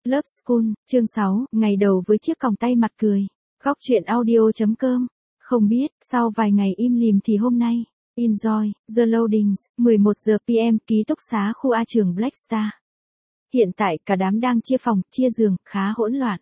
Love School, chương 6, ngày đầu với chiếc còng tay mặt cười. Góc chuyện audio.com. Không biết, sau vài ngày im lìm thì hôm nay, enjoy, the loadings, 11 giờ PM, ký túc xá khu A trường Black Star. Hiện tại cả đám đang chia phòng, chia giường, khá hỗn loạn.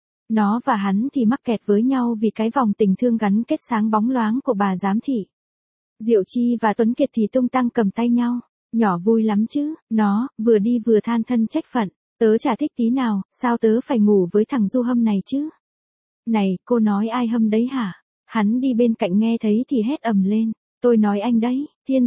Nó và hắn thì mắc kẹt với nhau vì cái vòng tình thương gắn kết sáng bóng loáng của bà giám thị. Diệu Chi và Tuấn Kiệt thì tung tăng cầm tay nhau. Nhỏ vui lắm chứ, nó, vừa đi vừa than thân trách phận. Tớ chả thích tí nào, sao tớ phải ngủ với thằng Du Hâm này chứ? Này, cô nói ai Hâm đấy hả? Hắn đi bên cạnh nghe thấy thì hét ầm lên. Tôi nói anh đấy, Thiên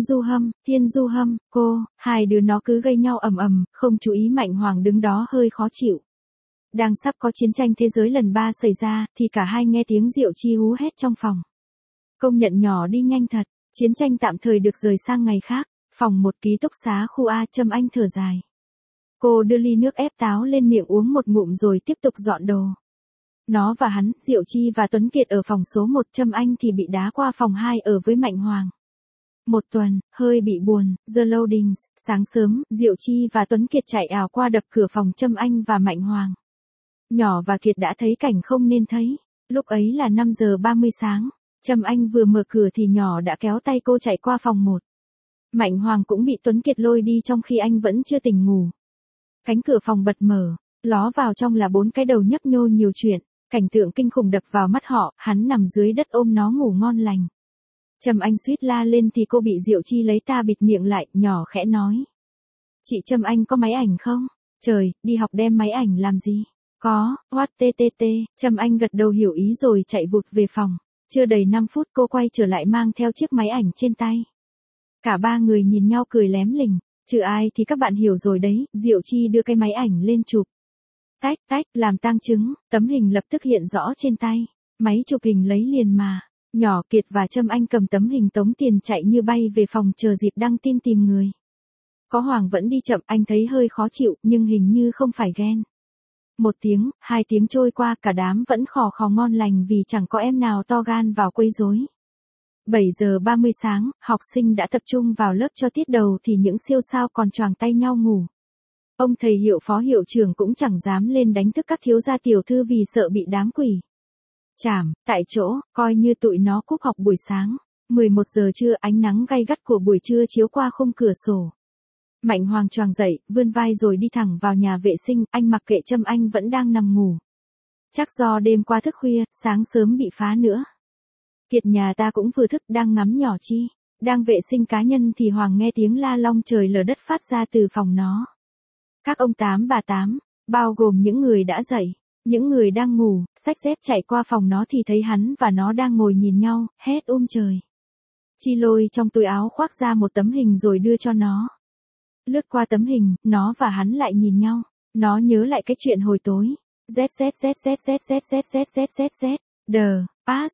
Du Hâm, cô, hai đứa nó cứ gây nhau ầm ầm, không chú ý Mạnh Hoàng đứng đó hơi khó chịu. Đang sắp có chiến tranh thế giới lần 3 xảy ra, thì cả hai nghe tiếng Diệu Chi hú hét trong phòng. Công nhận nhỏ đi nhanh thật, chiến tranh tạm thời được rời sang ngày khác. Phòng một ký túc xá khu A, Trâm Anh thở dài. Cô đưa ly nước ép táo lên miệng uống một ngụm rồi tiếp tục dọn đồ. Nó và hắn, Diệu Chi và Tuấn Kiệt ở phòng số 1, Trâm Anh thì bị đá qua phòng 2 ở với Mạnh Hoàng. Một tuần, hơi bị buồn, the loadings, sáng sớm, Diệu Chi và Tuấn Kiệt chạy ào qua đập cửa phòng Trâm Anh và Mạnh Hoàng. Nhỏ và Kiệt đã thấy cảnh không nên thấy, lúc ấy là 5 giờ 30 sáng, Trâm Anh vừa mở cửa thì nhỏ đã kéo tay cô chạy qua phòng 1. Mạnh Hoàng cũng bị Tuấn Kiệt lôi đi trong khi anh vẫn chưa tỉnh ngủ. Cánh cửa phòng bật mở, ló vào trong là 4 cái đầu nhấp nhô nhiều chuyện, cảnh tượng kinh khủng đập vào mắt họ, hắn nằm dưới đất ôm nó ngủ ngon lành. Trâm Anh suýt la lên thì cô bị Diệu Chi lấy ta bịt miệng lại, nhỏ khẽ nói. Chị Trâm Anh có máy ảnh không? Trời, đi học đem máy ảnh làm gì? Có, what ttt, Trâm Anh gật đầu hiểu ý rồi chạy vụt về phòng. Chưa đầy 5 phút cô quay trở lại mang theo chiếc máy ảnh trên tay. Cả ba người nhìn nhau cười lém lỉnh, trừ ai thì các bạn hiểu rồi đấy, Diệu Chi đưa cái máy ảnh lên chụp. Tách tách, làm tang chứng, tấm hình lập tức hiện rõ trên tay. Máy chụp hình lấy liền mà. Nhỏ, Kiệt và Trâm Anh cầm tấm hình tống tiền chạy như bay về phòng chờ dịp đăng tin tìm người. Có Hoàng vẫn đi chậm, anh thấy hơi khó chịu, nhưng hình như không phải ghen. 1 tiếng, 2 tiếng trôi qua, cả đám vẫn khò khò ngon lành vì chẳng có em nào to gan vào quấy rối. 7 giờ 30 sáng, học sinh đã tập trung vào lớp cho tiết đầu thì những siêu sao còn choàng tay nhau ngủ. Ông thầy hiệu phó hiệu trưởng cũng chẳng dám lên đánh thức các thiếu gia tiểu thư vì sợ bị đám quỷ chảm, tại chỗ, coi như tụi nó cúp học buổi sáng. 11 giờ trưa, ánh nắng gay gắt của buổi trưa chiếu qua khung cửa sổ. Mạnh Hoàng choàng dậy, vươn vai rồi đi thẳng vào nhà vệ sinh, anh mặc kệ Trâm Anh vẫn đang nằm ngủ. Chắc do đêm qua thức khuya, sáng sớm bị phá nữa. Kiệt nhà ta cũng vừa thức, đang ngắm nhỏ Chi, đang vệ sinh cá nhân thì Hoàng nghe tiếng la long trời lở đất phát ra từ phòng nó. Các ông tám bà tám, bao gồm những người đã dậy, những người đang ngủ, xách dép chạy qua phòng nó thì thấy hắn và nó đang ngồi nhìn nhau, hét trời. Chi lôi trong túi áo khoác ra một tấm hình rồi đưa cho nó. Lướt qua tấm hình, nó và hắn lại nhìn nhau, nó nhớ lại cái chuyện hồi tối. The past,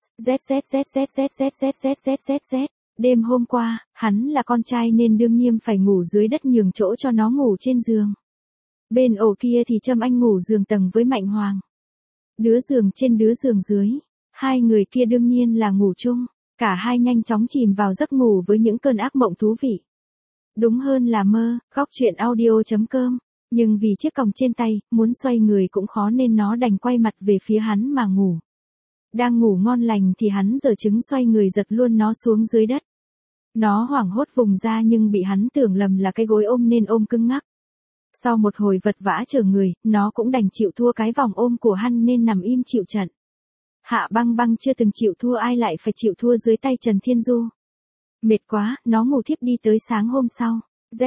đêm hôm qua, hắn là con trai nên đương nhiên phải ngủ dưới đất nhường chỗ cho nó ngủ trên giường. Bên ổ kia thì Trâm Anh ngủ giường tầng với Mạnh Hoàng. Đứa giường trên đứa giường dưới, hai người kia đương nhiên là ngủ chung, cả hai nhanh chóng chìm vào giấc ngủ với những cơn ác mộng thú vị. Đúng hơn là mơ, góc chuyện audio.com. Nhưng vì chiếc còng trên tay, muốn xoay người cũng khó nên nó đành quay mặt về phía hắn mà ngủ. Đang ngủ ngon lành thì hắn giở trứng xoay người giật luôn nó xuống dưới đất. Nó hoảng hốt vùng ra nhưng bị hắn tưởng lầm là cái gối ôm nên ôm cứng ngắc. Sau một hồi vật vã chờ người, nó cũng đành chịu thua cái vòng ôm của hắn nên nằm im chịu trận. Hạ Băng Băng chưa từng chịu thua, ai lại phải chịu thua dưới tay Trần Thiên Du. Mệt quá, nó ngủ thiếp đi tới sáng hôm sau. The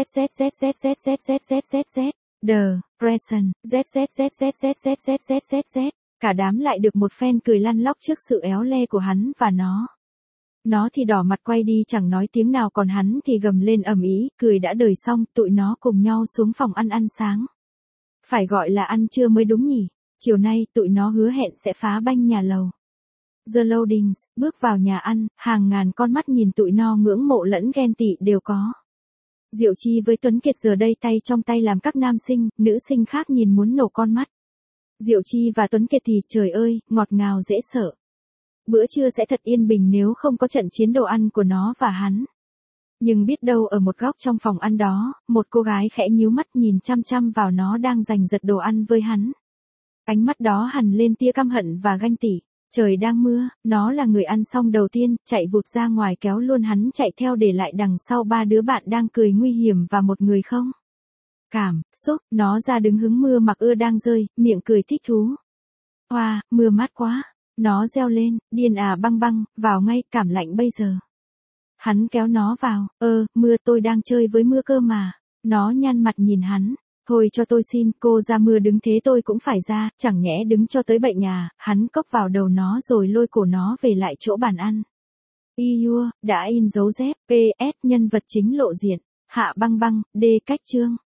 present, cả đám lại được một phen cười lăn lóc trước sự éo le của hắn và nó. Nó thì đỏ mặt quay đi chẳng nói tiếng nào, còn hắn thì gầm lên ầm ĩ, cười đã đời xong, tụi nó cùng nhau xuống phòng ăn sáng. Phải gọi là ăn trưa mới đúng nhỉ, chiều nay tụi nó hứa hẹn sẽ phá banh nhà lầu. The loadings, bước vào nhà ăn, hàng ngàn con mắt nhìn tụi nó ngưỡng mộ lẫn ghen tị đều có. Diệu Chi với Tuấn Kiệt giờ đây tay trong tay làm các nam sinh, nữ sinh khác nhìn muốn nổ con mắt. Diệu Chi và Tuấn Kiệt thì, trời ơi, ngọt ngào dễ sợ. Bữa trưa sẽ thật yên bình nếu không có trận chiến đồ ăn của nó và hắn. Nhưng biết đâu ở một góc trong phòng ăn đó, một cô gái khẽ nhíu mắt nhìn chăm chăm vào nó đang giành giật đồ ăn với hắn. Ánh mắt đó hằn lên tia căm hận và ganh tị. Trời đang mưa, nó là người ăn xong đầu tiên, chạy vụt ra ngoài kéo luôn hắn chạy theo để lại đằng sau 3 đứa bạn đang cười nguy hiểm và một người không. Cảm xúc, nó ra đứng hứng mưa mặc ưa đang rơi, miệng cười thích thú. Hoa, mưa mát quá. Nó reo lên, điên à băng băng, vào ngay, cảm lạnh bây giờ. Hắn kéo nó vào, mưa tôi đang chơi với mưa cơ mà. Nó nhăn mặt nhìn hắn. Thôi cho tôi xin, cô ra mưa đứng thế tôi cũng phải ra, chẳng nhẽ đứng cho tới bệnh à, hắn cốc vào đầu nó rồi lôi cổ nó về lại chỗ bàn ăn. Đã in dấu dép, PS, nhân vật chính lộ diện, Hạ Băng Băng, D cách chương.